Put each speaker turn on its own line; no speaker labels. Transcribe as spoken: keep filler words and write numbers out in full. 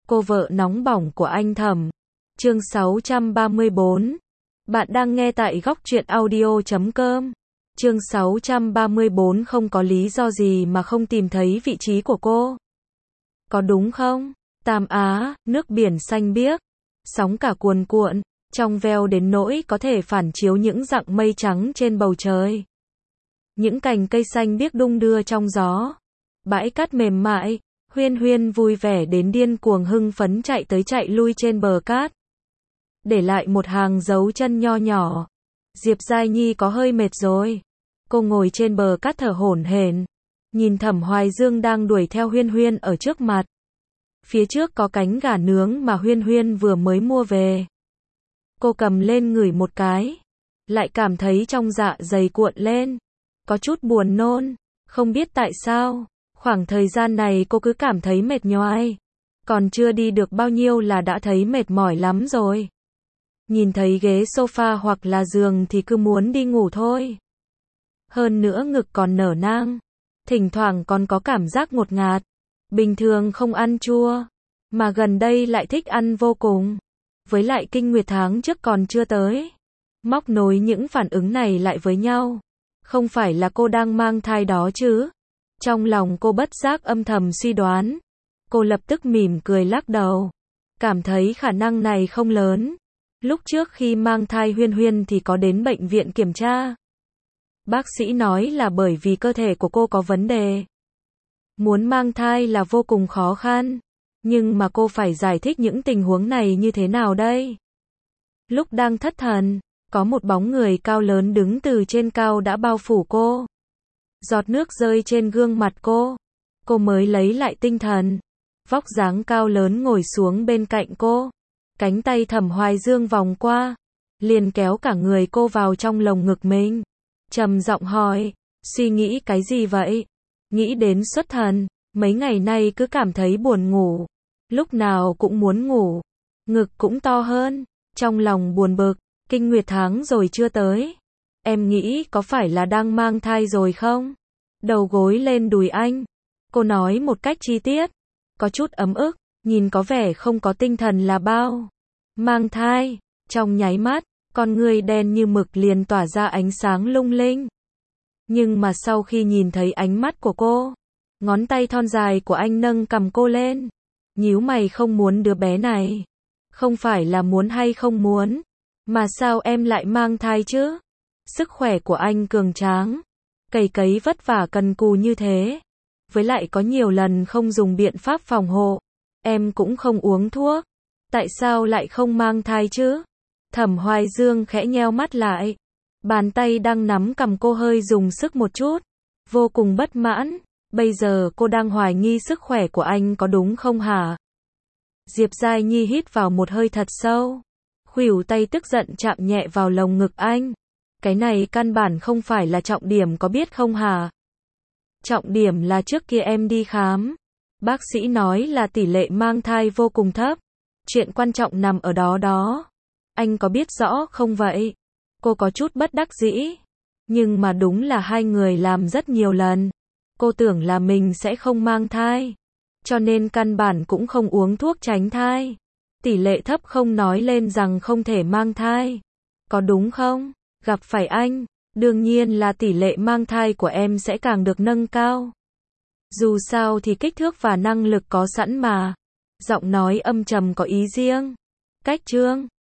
Cô vợ nóng bỏng của anh Thẩm. Chương sáu trăm ba mươi bốn. Bạn đang nghe tại góc truyện audio chấm com. Chương sáu trăm ba mươi bốn. Không có lý do gì mà không tìm thấy vị trí của cô. Có đúng không? Tam Á, nước biển xanh biếc, sóng cả cuồn cuộn, trong veo đến nỗi có thể phản chiếu những dặng mây trắng trên bầu trời. Những cành cây xanh biếc đung đưa trong gió. Bãi cát mềm mại, Huyên Huyên vui vẻ đến điên cuồng hưng phấn chạy tới chạy lui trên bờ cát. Để lại một hàng dấu chân nho nhỏ. Diệp Giai Nhi có hơi mệt rồi. Cô ngồi trên bờ cát thở hổn hển, nhìn Thẩm Hoài Dương đang đuổi theo Huyên Huyên ở trước mặt. Phía trước có cánh gà nướng mà Huyên Huyên vừa mới mua về. Cô cầm lên ngửi một cái, lại cảm thấy trong dạ dày cuộn lên, có chút buồn nôn, không biết tại sao, khoảng thời gian này cô cứ cảm thấy mệt nhoài, còn chưa đi được bao nhiêu là đã thấy mệt mỏi lắm rồi. Nhìn thấy ghế sofa hoặc là giường thì cứ muốn đi ngủ thôi. Hơn nữa ngực còn nở nang, thỉnh thoảng còn có cảm giác ngột ngạt. Bình thường không ăn chua, mà gần đây lại thích ăn vô cùng. Với lại kinh nguyệt tháng trước còn chưa tới. Móc nối những phản ứng này lại với nhau. Không phải là cô đang mang thai đó chứ? Trong lòng cô bất giác âm thầm suy đoán. Cô lập tức mỉm cười lắc đầu. Cảm thấy khả năng này không lớn. Lúc trước khi mang thai Huyên Huyên thì có đến bệnh viện kiểm tra. Bác sĩ nói là bởi vì cơ thể của cô có vấn đề. Muốn mang thai là vô cùng khó khăn. Nhưng mà cô phải giải thích những tình huống này như thế nào đây? Lúc đang thất thần, có một bóng người cao lớn đứng từ trên cao đã bao phủ cô. Giọt nước rơi trên gương mặt cô. Cô mới lấy lại tinh thần. Vóc dáng cao lớn ngồi xuống bên cạnh cô. Cánh tay Thẩm Hoài Dương vòng qua, liền kéo cả người cô vào trong lồng ngực mình. Trầm giọng hỏi, suy nghĩ cái gì vậy? Nghĩ đến xuất thần, mấy ngày nay cứ cảm thấy buồn ngủ, lúc nào cũng muốn ngủ, ngực cũng to hơn, trong lòng buồn bực, kinh nguyệt tháng rồi chưa tới. Em nghĩ có phải là đang mang thai rồi không? Đầu gối lên đùi anh, cô nói một cách chi tiết, có chút ấm ức, nhìn có vẻ không có tinh thần là bao. Mang thai, trong nháy mắt, con người đen như mực liền tỏa ra ánh sáng lung linh. Nhưng mà sau khi nhìn thấy ánh mắt của cô, ngón tay thon dài của anh nâng cằm cô lên, nhíu mày không muốn đứa bé này. Không phải là muốn hay không muốn, mà sao em lại mang thai chứ? Sức khỏe của anh cường tráng, cày cấy vất vả cần cù như thế. Với lại có nhiều lần không dùng biện pháp phòng hộ, em cũng không uống thuốc. Tại sao lại không mang thai chứ? Thẩm Hoài Dương khẽ nheo mắt lại. Bàn tay đang nắm cằm cô hơi dùng sức một chút. Vô cùng bất mãn. Bây giờ cô đang hoài nghi sức khỏe của anh có đúng không hả? Diệp Giai Nhi hít vào một hơi thật sâu. Khuỷu tay tức giận chạm nhẹ vào lồng ngực anh. Cái này căn bản không phải là trọng điểm có biết không hả? Trọng điểm là trước kia em đi khám. Bác sĩ nói là tỷ lệ mang thai vô cùng thấp. Chuyện quan trọng nằm ở đó đó. Anh có biết rõ không vậy? Cô có chút bất đắc dĩ. Nhưng mà đúng là hai người làm rất nhiều lần. Cô tưởng là mình sẽ không mang thai. Cho nên căn bản cũng không uống thuốc tránh thai. Tỷ lệ thấp không nói lên rằng không thể mang thai. Có đúng không? Gặp phải anh, đương nhiên là tỷ lệ mang thai của em sẽ càng được nâng cao. Dù sao thì kích thước và năng lực có sẵn mà. Giọng nói âm trầm có ý riêng. Cách trương.